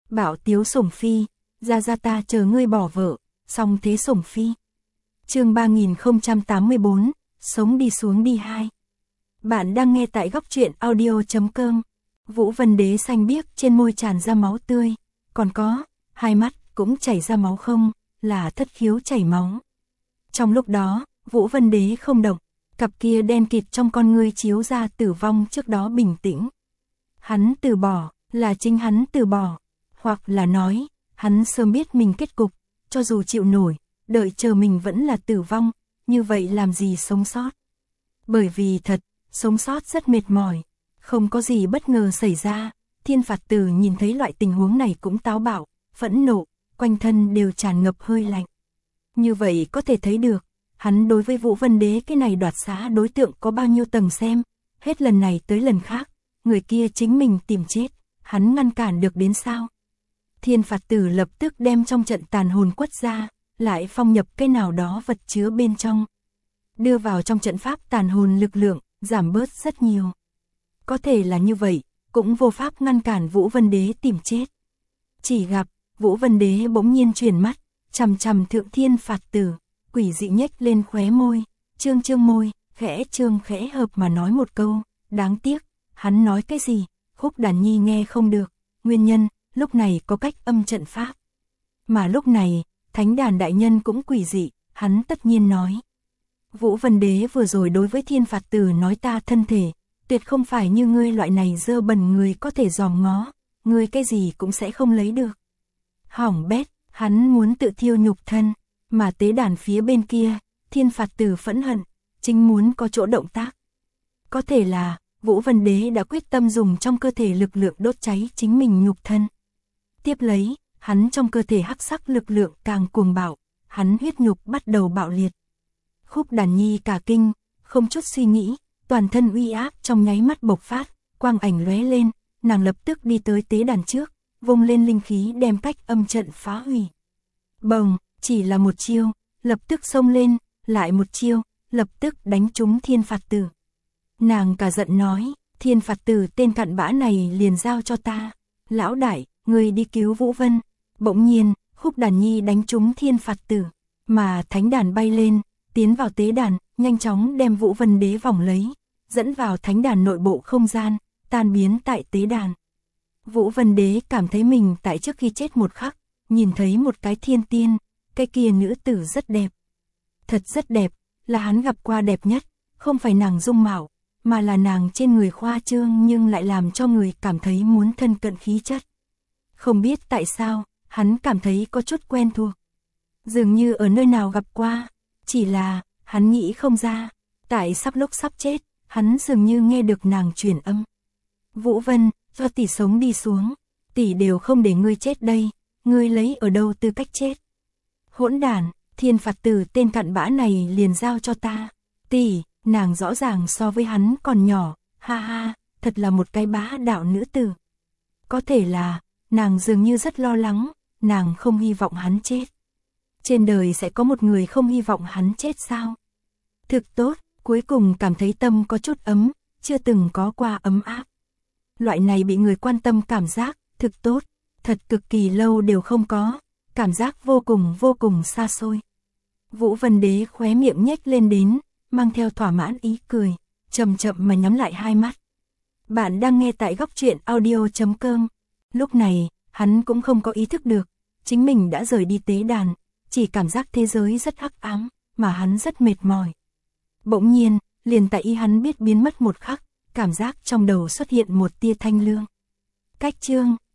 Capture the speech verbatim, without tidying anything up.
Bảo tiếu sủng phi, ra ra ta chờ ngươi bỏ vợ, xong thế sủng phi. Chương ba nghìn không trăm tám mươi bốn, sống đi xuống đi hai. Bạn đang nghe tại góc truyện audio chấm com. Vũ Vân Đế xanh biếc, trên môi tràn ra máu tươi, còn có, hai mắt cũng chảy ra máu không, là thất khiếu chảy máu. Trong lúc đó, Vũ Vân Đế không động, cặp kia đen kịt trong con ngươi chiếu ra tử vong trước đó bình tĩnh. Hắn từ bỏ, là chính hắn từ bỏ, hoặc là nói, hắn sớm biết mình kết cục, cho dù chịu nổi, đợi chờ mình vẫn là tử vong, như vậy làm gì sống sót. Bởi vì thật, sống sót rất mệt mỏi, không có gì bất ngờ xảy ra, Thiên Phạt Tử nhìn thấy loại tình huống này cũng táo bạo, phẫn nộ, quanh thân đều tràn ngập hơi lạnh. Như vậy có thể thấy được, hắn đối với Vũ Vân Đế cái này đoạt xá đối tượng có bao nhiêu tầng xem, hết lần này tới lần khác, người kia chính mình tìm chết, hắn ngăn cản được đến sao? Thiên Phạt Tử lập tức đem trong trận tàn hồn quất ra, lại phong nhập cái nào đó vật chứa bên trong. Đưa vào trong trận pháp tàn hồn lực lượng, giảm bớt rất nhiều. Có thể là như vậy, cũng vô pháp ngăn cản Vũ Vân Đế tìm chết. Chỉ gặp, Vũ Vân Đế bỗng nhiên chuyển mắt, chằm chằm thượng Thiên Phạt Tử, quỷ dị nhếch lên khóe môi, trương trương môi, khẽ trương khẽ hợp mà nói một câu, đáng tiếc, hắn nói cái gì, Khúc Đàn Nhi nghe không được, nguyên nhân, lúc này có cách âm trận pháp. Mà lúc này, Thánh Đàn đại nhân cũng quỷ dị, hắn tất nhiên nói. Vũ Vân Đế vừa rồi đối với Thiên Phạt Tử nói ta thân thể, tuyệt không phải như ngươi loại này dơ bẩn người có thể dòm ngó, ngươi cái gì cũng sẽ không lấy được. Hỏng bét, hắn muốn tự thiêu nhục thân, mà tế đàn phía bên kia, Thiên Phạt Tử phẫn hận, chính muốn có chỗ động tác. Có thể là, Vũ Vân Đế đã quyết tâm dùng trong cơ thể lực lượng đốt cháy chính mình nhục thân. Tiếp lấy, hắn trong cơ thể hắc sắc lực lượng càng cuồng bạo, hắn huyết nhục bắt đầu bạo liệt. Khúc Đàn Nhi cả kinh, không chút suy nghĩ, toàn thân uy áp trong nháy mắt bộc phát, quang ảnh lóe lên, nàng lập tức đi tới tế đàn trước, vung lên linh khí đem cách âm trận phá hủy. Bồng, chỉ là một chiêu, lập tức xông lên, lại một chiêu, lập tức đánh trúng Thiên Phạt Tử. Nàng cả giận nói, Thiên Phạt Tử tên cặn bã này liền giao cho ta, lão đại, người đi cứu Vũ Vân. Bỗng nhiên, Khúc Đàn Nhi đánh trúng Thiên Phạt Tử, mà Thánh Đàn bay lên, tiến vào tế đàn, nhanh chóng đem Vũ Vân Đế vòng lấy, dẫn vào Thánh Đàn nội bộ không gian, tan biến tại tế đàn. Vũ Vân Đế cảm thấy mình tại trước khi chết một khắc, nhìn thấy một cái thiên tiên, cái kia nữ tử rất đẹp. Thật rất đẹp, là hắn gặp qua đẹp nhất, không phải nàng dung mạo, mà là nàng trên người khoa trương nhưng lại làm cho người cảm thấy muốn thân cận khí chất. Không biết tại sao, hắn cảm thấy có chút quen thuộc. Dường như ở nơi nào gặp qua, chỉ là, hắn nghĩ không ra, tại sắp lúc sắp chết, hắn dường như nghe được nàng truyền âm. Vũ Vân, do tỷ sống đi xuống, tỷ đều không để ngươi chết đây, ngươi lấy ở đâu tư cách chết. Hỗn đản, Thiên Phạt Tử tên cặn bã này liền giao cho ta. Tỷ, nàng rõ ràng so với hắn còn nhỏ, ha ha, thật là một cái bá đạo nữ tử. Có thể là, nàng dường như rất lo lắng, nàng không hy vọng hắn chết. Trên đời sẽ có một người không hy vọng hắn chết sao? Thực tốt, cuối cùng cảm thấy tâm có chút ấm, chưa từng có qua ấm áp. Loại này bị người quan tâm cảm giác, thực tốt, thật cực kỳ lâu đều không có, cảm giác vô cùng vô cùng xa xôi. Vũ Vân Đế khóe miệng nhếch lên đến, mang theo thỏa mãn ý cười, chậm chậm mà nhắm lại hai mắt. Bạn đang nghe tại góc truyện audio chấm com. Lúc này, hắn cũng không có ý thức được, chính mình đã rời đi tế đàn, chỉ cảm giác thế giới rất hắc ám, mà hắn rất mệt mỏi. Bỗng nhiên, liền tại ý hắn biết biến mất một khắc, cảm giác trong đầu xuất hiện một tia thanh lương. Cách chương